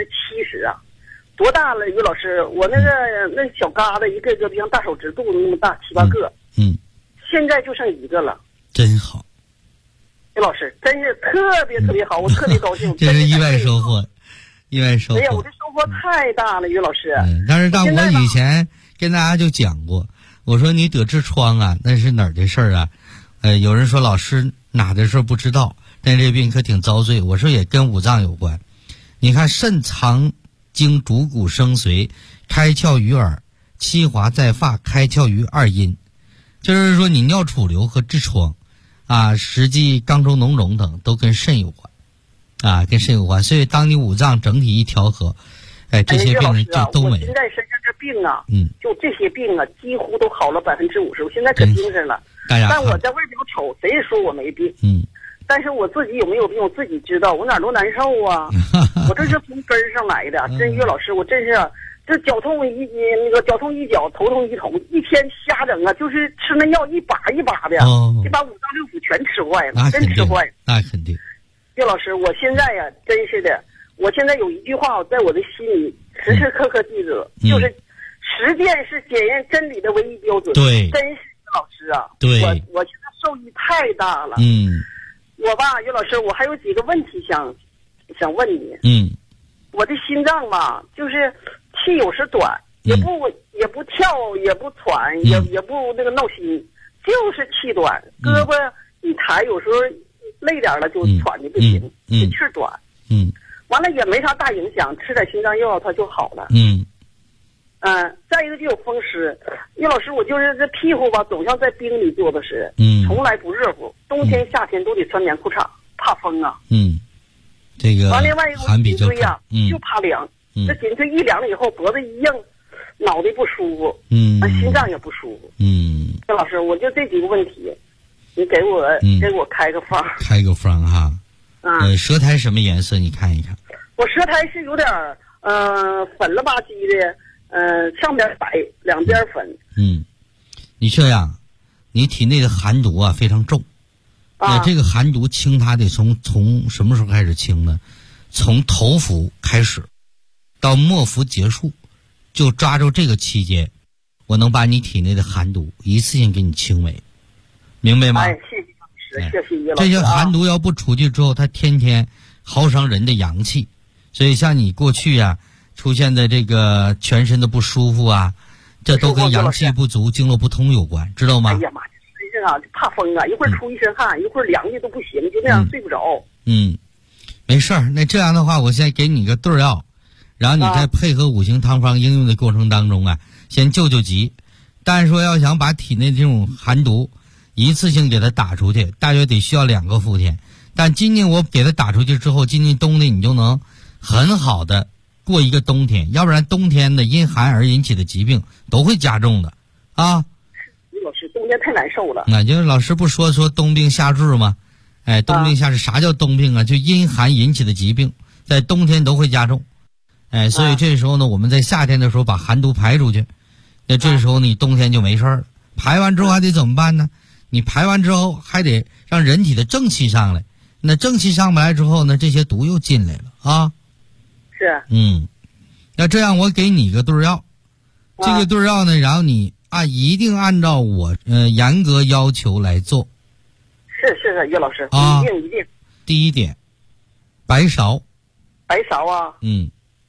70%啊！多大了，于老师？我那小疙瘩一个个像大手指肚子那么大，7、8个。现在就剩1个了。 真好。 于老师，真是特别特别好，我特别高兴。 这是意外收获，意外收获。 哎呀，我的收获太大了，于老师。 但是我以前跟大家就讲过，我说你得痔疮啊，那是哪儿的事儿啊？有人说老师哪的事儿不知道，但这病可挺遭罪。我说也跟五脏有关。你看肾藏经主骨生髓，开窍于耳，气滑在发，开窍于二阴。就是说你尿储留和痔疮啊，实际肛周脓肿等都跟肾有关啊，跟肾有关。所以当你五脏整体一调和，这些病就都没了。 我现在身上这病啊，就这些病啊，几乎都好了50%。我现在可精神了。但我在外表瞅，谁也说我没病。但是我自己有没有病，我自己知道，我哪儿都难受啊。我这是从根儿上来的。真岳老师，我真是这脚痛脚痛一脚，头痛一头，一天瞎整啊，就是吃那药一把一把的，就把5脏6腑全吃坏了，真吃坏了。 那肯定。 岳老师，我现在呀，真是的，我现在有一句话，我在我的心里时时刻刻记着，就是实践是检验真理的唯一标准。 对， 真是。老师啊， 对， 我现在受益太大了。我吧，于老师，我还有几个问题想问你。我的心脏吧，就是气有时短，也不跳，也不喘，也不那个闹心，就是气短，胳膊一抬，有时候累点了就喘的不行，这气短。完了也没啥大影响，吃点心脏药它就好了。再一个就有风湿，岳老师，我就是这屁股吧，总像在冰里坐的似的，从来不热乎，冬天夏天都得穿棉裤衩，怕风啊。 这个完另外一个颈椎啊，就怕凉，这颈椎一凉了以后，脖子一硬，脑袋不舒服，心脏也不舒服。岳老师，我就这几个问题，你给我开个方。 开个方哈。舌苔什么颜色？你看一看。 我舌苔是有点粉了吧唧的。上边白，两边粉。 你这样，你体内的寒毒啊非常重。那这个寒毒清，它得从什么时候开始清呢？从头伏开始，到末伏结束，就抓住这个期间，我能把你体内的寒毒一次性给你清没，明白吗？ 谢谢谢谢叶老师。这些寒毒要不出去之后，它天天耗伤人的阳气，所以像你过去啊。出现的这个全身的不舒服啊，这都跟阳气不足、经络不通有关，知道吗？ 哎呀妈呀，身上啊就怕风啊，一会儿出一身汗，一会儿凉的都不行，就那样睡不着。 没事儿，那这样的话，我先给你个对药，然后你再配合五行汤方应用的过程当中啊，先救急。但是说要想把体内这种寒毒一次性给它打出去，大约得需要2个伏天。但今年我给它打出去之后，今年冬天你就能很好的过一个冬天，要不然冬天的因寒而引起的疾病都会加重的啊。 老师，冬天太难受了。 那就是老师不说冬病夏治吗？冬病夏治啥叫冬病啊？就因寒引起的疾病，在冬天都会加重。所以这时候呢，我们在夏天的时候把寒毒排出去，那这时候你冬天就没事了。排完之后还得怎么办呢？你排完之后还得让人体的正气上来，那正气上不来之后呢，这些毒又进来了啊。 是。 那这样我给你个对药，这个对药呢，然后你一定按照我严格要求来做。 是，岳老师，一定。 第一点，白芍。 白芍啊。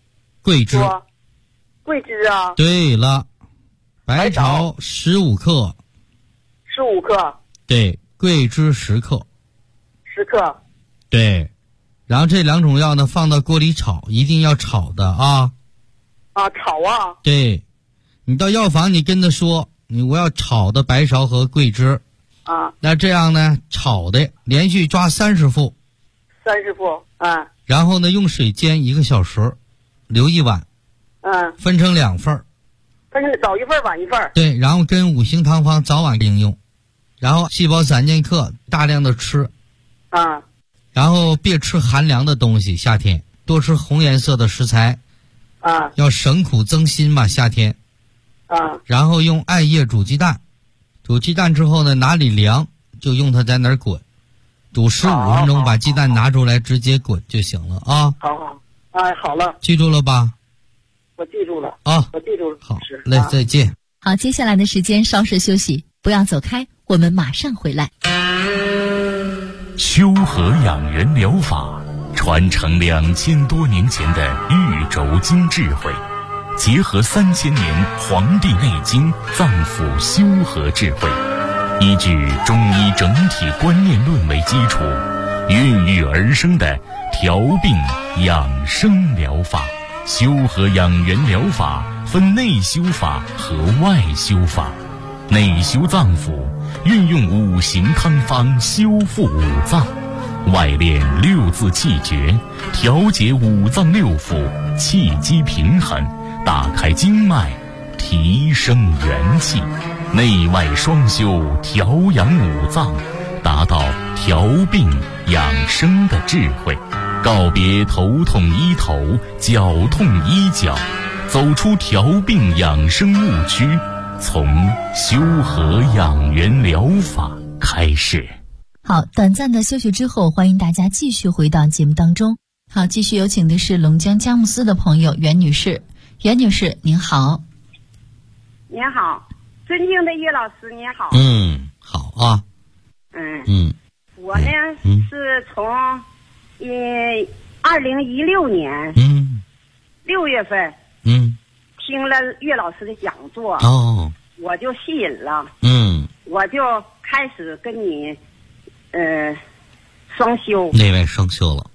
桂枝。 桂枝啊。 对了，白芍15克。 15克。 对，桂枝10克。 10克。 对，然后这2种药呢放到锅里炒，一定要炒的啊。 啊，炒啊。 对，你到药房你跟他说，我要炒的白芍和桂枝。 啊。 那这样呢，炒的连续抓30副。 30副啊。 然后呢，用水煎1个小时，留1碗。分成2份儿。 分成早一份晚一份。 对，然后跟5行汤方早晚应用。然后细胞3剑客大量的吃。 啊。 然后别吃寒凉的东西，夏天多吃红颜色的食材。 啊。 要省苦增辛嘛，夏天。 啊。 然后用艾叶煮鸡蛋，煮鸡蛋之后呢，哪里凉就用它在那儿滚，煮15分钟，把鸡蛋拿出来直接滚就行了啊。 好，哎，好了， 记住了吧？ 我记住了啊， 我记住了。 好嘞，再见。 好，接下来的时间稍事休息，不要走开，我们马上回来。 修和养元疗法传承2000多年前的玉轴经智慧，结合3000年《黄帝内经》脏腑修和智慧，依据中医整体观念论为基础，孕育而生的调病养生疗法。修和养元疗法分内修法和外修法。内修脏腑，运用5行汤方修复五脏；外练6字气诀，调节五脏6腑，气机平衡，打开经脉，提升元气。内外双修，调养五脏，达到调病养生的智慧。告别头痛医头，脚痛医脚，走出调病养生误区，从修和养元疗法开始。 好，短暂的休息之后，欢迎大家继续回到节目当中。好，继续有请的是龙江佳木斯的朋友袁女士。袁女士您好。 您好，尊敬的岳老师您好。 好啊。 我呢是从2016年6月份听了岳老师的讲座，我就吸引了，我就开始跟你双修， 内外双修了。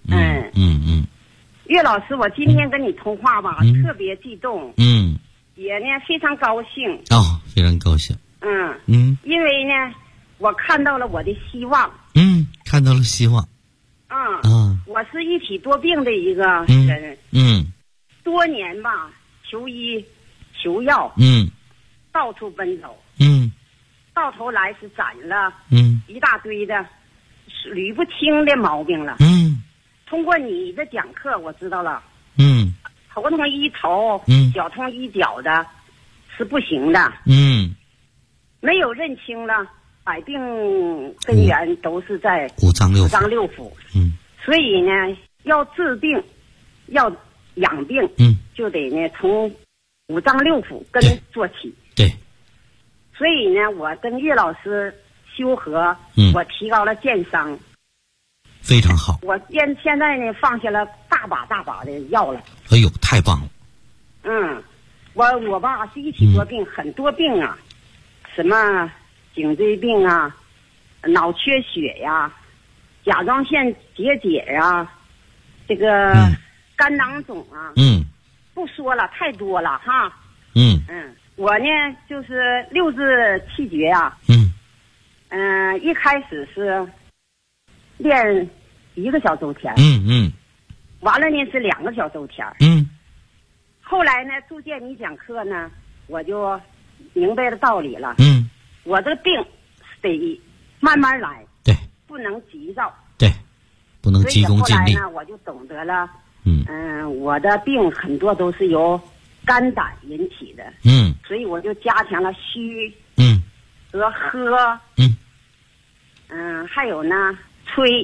岳老师，我今天跟你通话吧，特别激动，也呢非常高兴。 非常高兴。 因为呢我看到了我的希望。 看到了希望。 我是一体多病的一个人。多年吧，求医求药，到处奔走，到头来是攒了一大堆的捋不清的毛病了。通过你的讲课我知道了，头痛医头，脚痛医脚的是不行的，没有认清了百病根源都是在五脏六腑。所以呢要治病要养病，就得呢从五脏六腑根做起。 对。 所以呢我跟岳老师修和，我提高了健商。 非常好。 我现在呢放下了大把的药了。 哎呦，太棒了。 我吧是一体多病，很多病啊，什么颈椎病啊，脑缺血呀，甲状腺结节啊，这个肝囊肿啊，不说了，太多了哈。我呢就是6字气诀啊，一开始是练1个小周天，完了呢是2个小周天，后来呢逐渐你讲课呢，我就明白了道理了。我这病得慢慢来， 对， 不能急躁， 对，不能急功近利。 所以后来呢我就懂得了，我的病很多都是由肝胆引起的，所以我就加强了虚，和喝，还有呢吹，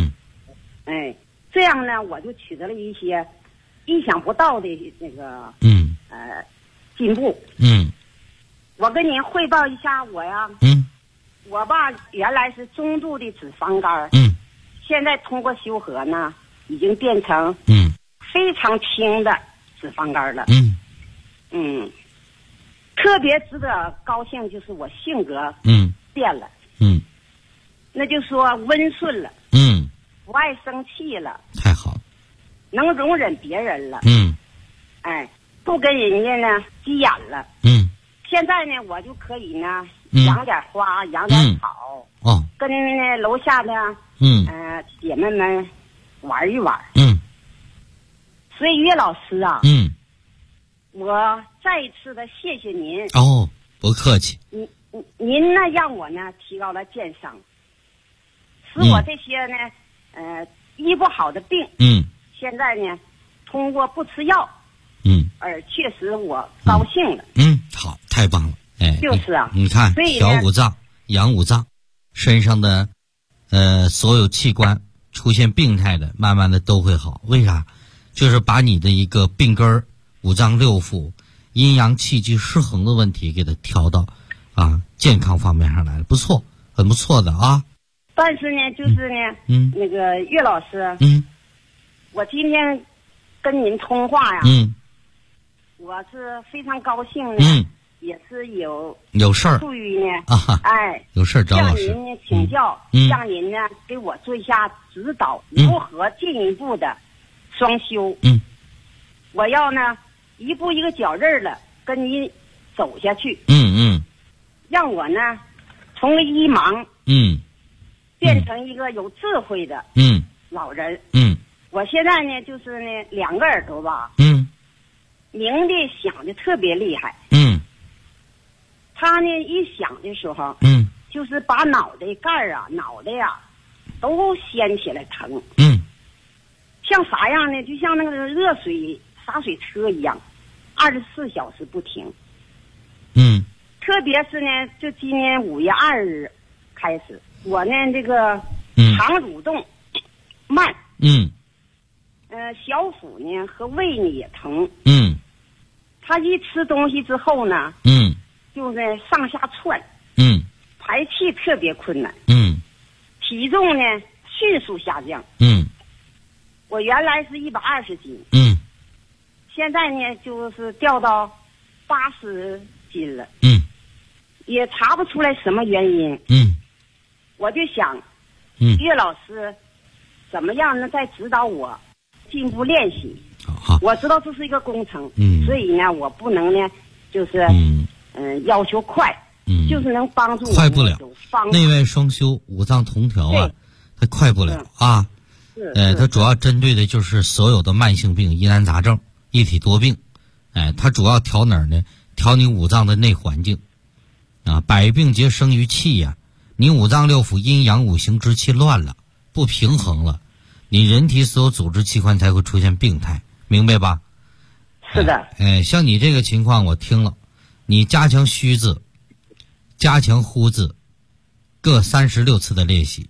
这样呢我就取得了一些意想不到的那个进步。我跟您汇报一下我呀，我吧原来是中度的脂肪肝，现在通过修和呢已经变成非常轻的脂肪肝了。特别值得高兴就是我性格变了。那就说温顺了。不爱生气了。 太好了。 能容忍别人了。不跟人家呢急眼了。现在呢，我就可以呢养点花，养点草。跟那楼下的姐妹们玩一玩。所以岳老师啊，我再一次的谢谢您。 不客气。 您呢让我呢提高了健商，使我这些呢医不好的病，现在呢通过不吃药，而确实我高兴了。 好，太棒了。 就是啊， 你看调五脏、养五脏，身上的所有器官出现病态的，慢慢的都会好。为啥？就是把你的一个病根儿、五脏六腑、阴阳气机失衡的问题给它调到健康方面上来了，不错，很不错的啊。 但是呢，就是呢，那个岳老师，我今天跟您通话呀，我是非常高兴的，也是有事儿， 出于呢， 有事儿找老师， 向您呢请教，向您呢给我做一下指导，如何进一步的双修。我要呢一步一个脚印儿了跟您走下去。让我呢从个一盲变成一个有智慧的老人。我现在呢就是呢两个耳朵吧，鸣的响的特别厉害。他呢一响的时候，就是把脑袋盖儿脑袋都掀起来疼。像啥样呢？就像那个热水洒水车一样，24小时不停。特别是呢，就今年5月2日开始，我呢这个肠蠕动慢。小腹呢和胃呢也疼。他一吃东西之后呢，就是上下窜。排气特别困难。体重呢迅速下降。我原来是120斤。现在呢就是掉到80斤了。也查不出来什么原因。我就想，岳老师怎么样呢？再指导我进一步练习。我知道这是一个工程，所以呢，我不能呢，就是要求快，就是能帮助我。 快不了，内外双修、五脏同调它快不了它主要针对的就是所有的慢性病、疑难杂症、一体多病。它主要调哪儿呢？调你五脏的内环境。百病皆生于气呀，你五脏六腑阴阳五行之气乱了，不平衡了，你人体所有组织器官才会出现病态，明白吧？ 是的。 像你这个情况我听了，你加强虚字，加强呼字，各36次的练习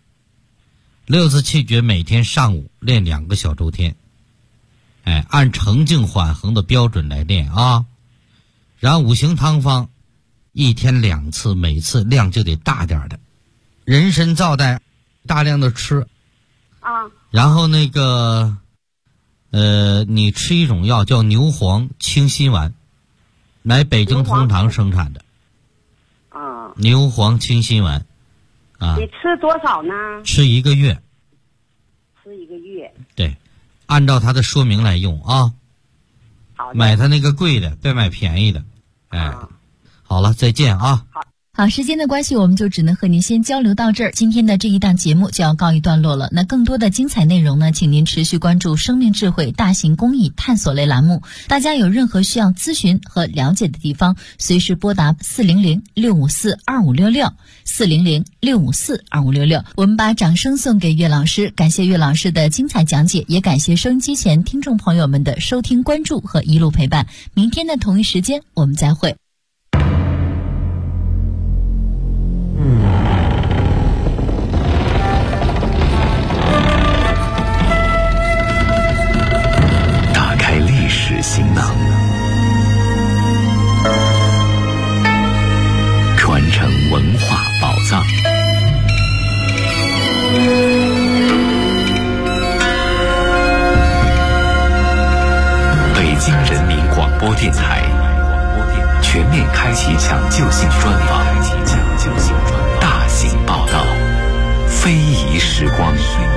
，6次气诀每天上午练2个小周天，按澄静缓衡的标准来练啊。然后五行汤方1天2次，每次量就得大点的，人参皂带大量的吃然后那个你吃一种药叫牛黄清心丸，来北京通堂生产的牛黄清心丸你吃多少呢？ 吃1个月。 吃1个月。 对，按照它的说明来用啊。 好的。 买它那个贵的，别买便宜的。好了，再见啊。 好，时间的关系，我们就只能和您先交流到这儿。今天的这一档节目就要告一段落了。那更多的精彩内容呢，请您持续关注生命智慧大型公益探索类栏目。大家有任何需要咨询和了解的地方，随时拨打400-654-2566 400-654-2566。我们把掌声送给岳老师，感谢岳老师的精彩讲解，也感谢收音机前听众朋友们的收听关注和一路陪伴。明天的同一时间我们再会。 行囊，传承文化宝藏。北京人播电台全面开启抢救性专访，大型报道，非遗时光。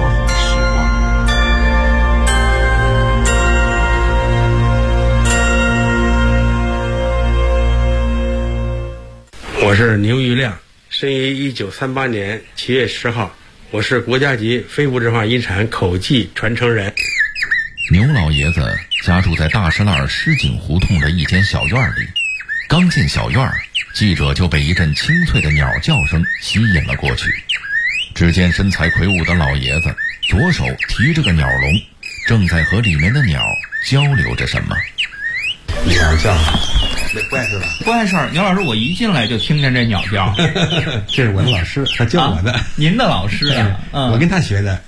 我是牛玉亮，生于1938年7月10号，我是国家级非物质文化遗产口技传承人。 牛老爷子家住在大石栏狮井胡同的一间小院里，刚进小院，记者就被一阵清脆的鸟叫声吸引了过去。只见身材魁梧的老爷子左手提着个鸟笼，正在和里面的鸟交流着什么。 鸟叫，那不碍事吧？ 不碍事。牛老师，我一进来就听见这鸟叫。 这是我的老师，他教我的。 您的老师啊？ 我跟他学的。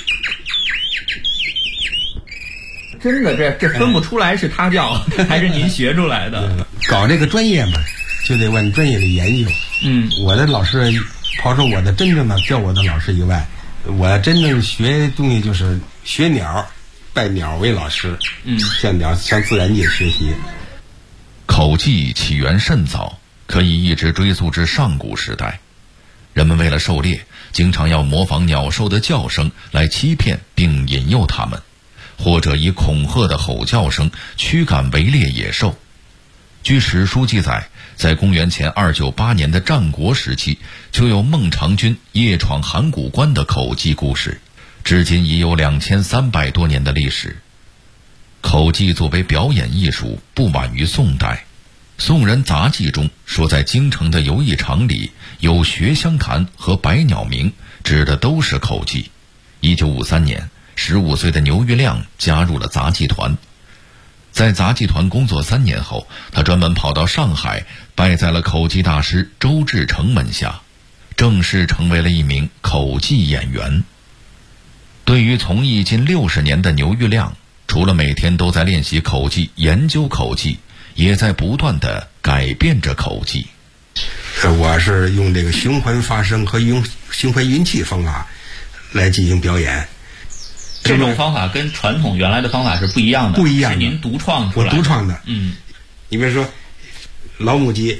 真的，这分不出来是他教还是您学出来的。 搞这个专业嘛，就得往专业里研究。我的老师，刨出我的真正的教我的老师以外，我真正学东西就是学鸟，拜鸟为老师。向自然界学习。 口技起源甚早，可以一直追溯至上古时代。人们为了狩猎，经常要模仿鸟兽的叫声来欺骗并引诱它们，或者以恐吓的吼叫声驱赶围猎野兽。据史书记载，在公元前298年的战国时期，就有孟尝君夜闯函谷关的口技故事，至今已有2300多年的历史。口技作为表演艺术，不晚于宋代。宋人杂记中说，在京城的游艺场里有学香弹和百鸟鸣，指的都是口技。1953年，15岁的牛玉亮加入了杂技团。在杂技团工作3年后，他专门跑到上海，拜在了口技大师周志成门下，正式成为了一名口技演员。对于从艺近60年的牛玉亮，除了每天都在练习口技、研究口技，也在不断地改变着口技。 我是用这个循环发声和用循环运气方法来进行表演。 这种方法跟传统原来的方法是不一样的， 不一样的， 是您独创出来的。 我独创的。你比如说老母鸡，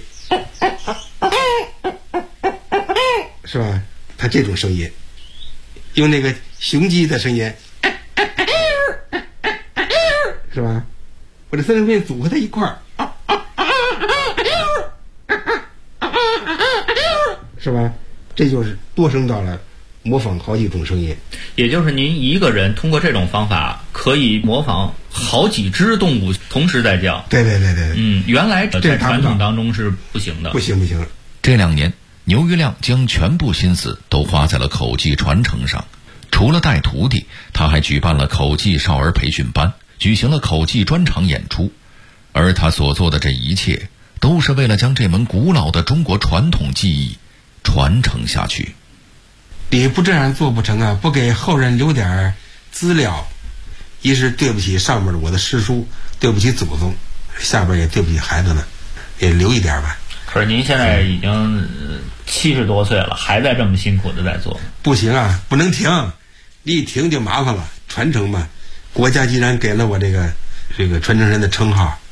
是吧？它这种声音，用那个雄鸡的声音，是吧？我这3声片组合在一块儿，是吧？这就是多声道了，模仿好几种声音。 也就是您一个人通过这种方法可以模仿好几只动物同时在叫。 对。 原来在传统当中是不行的。 不行。 这2年，牛玉亮将全部心思都花在了口技传承上。除了带徒弟，他还举办了口技少儿培训班，举行了口技专场演出。而他所做的这一切，都是为了将这门古老的中国传统技艺传承下去。 你不这样做不成啊！不给后人留点资料，一是对不起上面的我的师叔，对不起祖宗，下边也对不起孩子们，也留一点吧。 可是您现在已经70多岁了，还在这么辛苦的在做。 不行啊，不能停，你一停就麻烦了。传承嘛，国家既然给了我这个传承人的称号，